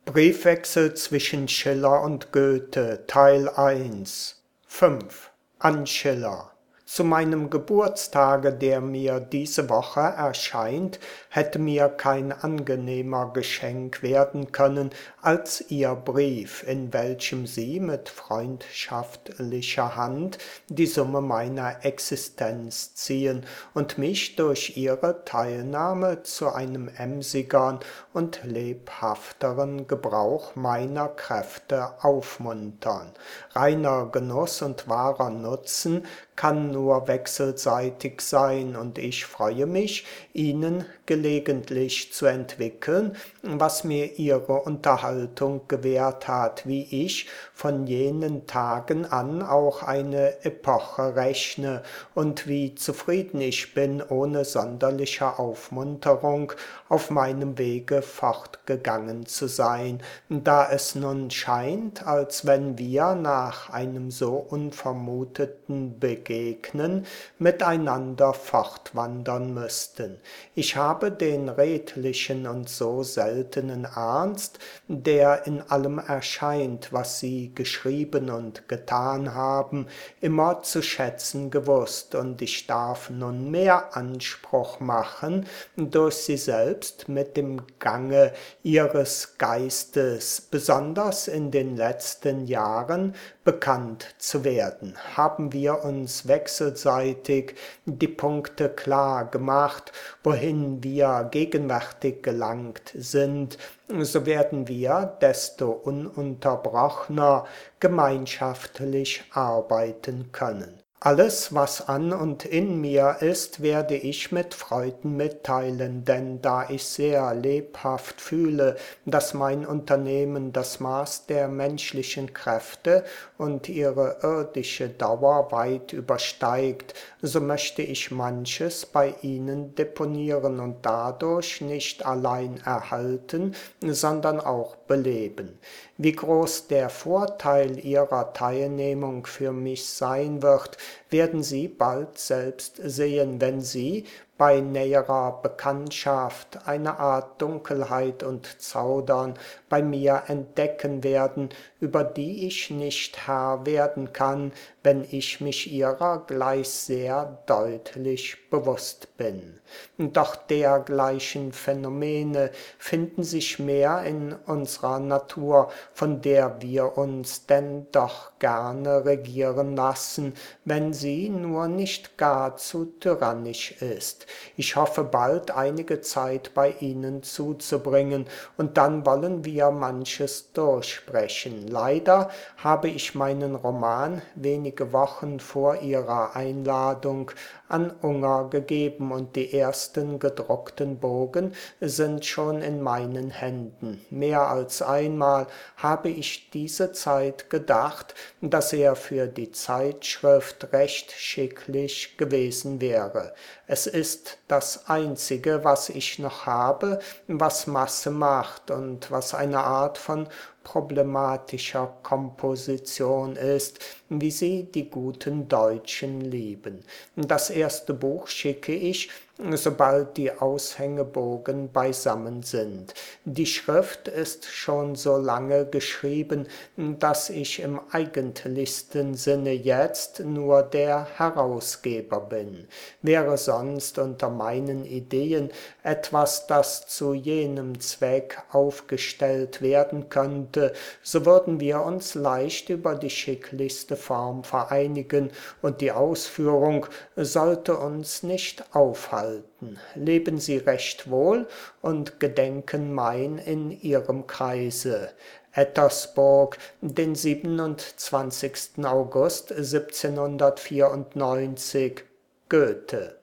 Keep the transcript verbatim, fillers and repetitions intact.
Briefwechsel zwischen Schiller und Goethe, Teil eins. fünf. An Schiller. Zu meinem Geburtstage, der mir diese Woche erscheint, hätte mir kein angenehmer Geschenk werden können als Ihr Brief, in welchem Sie mit freundschaftlicher Hand die Summe meiner Existenz ziehen und mich durch Ihre Teilnahme zu einem emsigern und lebhafteren Gebrauch meiner Kräfte aufmuntern. Reiner Genuss und wahrer Nutzen kann nur wechselseitig sein, und ich freue mich, Ihnen gelegentlich zu entwickeln, was mir Ihre Unterhaltung gewährt hat, wie ich von jenen Tagen an auch eine Epoche rechne und wie zufrieden ich bin, ohne sonderliche Aufmunterung auf meinem Wege fortgegangen zu sein, da es nun scheint, als wenn wir nach einem so unvermuteten Begegnen miteinander fortwandern müssten. Ich habe den redlichen und so seltenen Ernst, der in allem erscheint, was Sie geschrieben und getan haben, immer zu schätzen gewusst, und ich darf nunmehr Anspruch machen, durch Sie selbst mit dem Gange Ihres Geistes, besonders in den letzten Jahren, bekannt zu werden. Haben wir uns wechselseitig die Punkte klar gemacht, wohin wir gegenwärtig gelangt sind, so werden wir desto ununterbrochener gemeinschaftlich arbeiten können. Alles, was an und in mir ist, werde ich mit Freuden mitteilen, denn da ich sehr lebhaft fühle, dass mein Unternehmen das Maß der menschlichen Kräfte und ihre irdische Dauer weit übersteigt, so möchte ich manches bei Ihnen deponieren und dadurch nicht allein erhalten, sondern auch beleben. Wie groß der Vorteil Ihrer Teilnehmung für mich sein wird, werden Sie bald selbst sehen, wenn Sie bei näherer Bekanntschaft eine Art Dunkelheit und Zaudern bei mir entdecken werden, über die ich nicht Herr werden kann, wenn ich mich ihrer gleich sehr deutlich bewusst bin. Doch dergleichen Phänomene finden sich mehr in unserer Natur, von der wir uns denn doch gerne regieren lassen, wenn sie nur nicht gar zu tyrannisch ist. Ich hoffe bald einige Zeit bei Ihnen zuzubringen, und dann wollen wir manches durchsprechen. Leider habe ich meinen Roman wenige Wochen vor Ihrer Einladung an Unger gegeben, und die ersten gedruckten Bogen sind schon in meinen Händen. Mehr als einmal habe ich diese Zeit gedacht, dass er für die Zeitschrift recht schicklich gewesen wäre. Es ist das Einzige, was ich noch habe, was Masse macht und was eine Art von problematischer Komposition ist, wie sie die guten Deutschen lieben. Das erste Buch schicke ich, sobald die Aushängebogen beisammen sind. Die Schrift ist schon so lange geschrieben, dass ich im eigentlichsten Sinne jetzt nur der Herausgeber bin. Wäre sonst unter meinen Ideen etwas, das zu jenem Zweck aufgestellt werden könnte, so würden wir uns leicht über die schicklichste Form vereinigen, und die Ausführung sollte uns nicht aufhalten. Leben Sie recht wohl und gedenken mein in Ihrem Kreise. Ettersburg, den siebenundzwanzigsten August siebzehnhundertvierundneunzig, Goethe.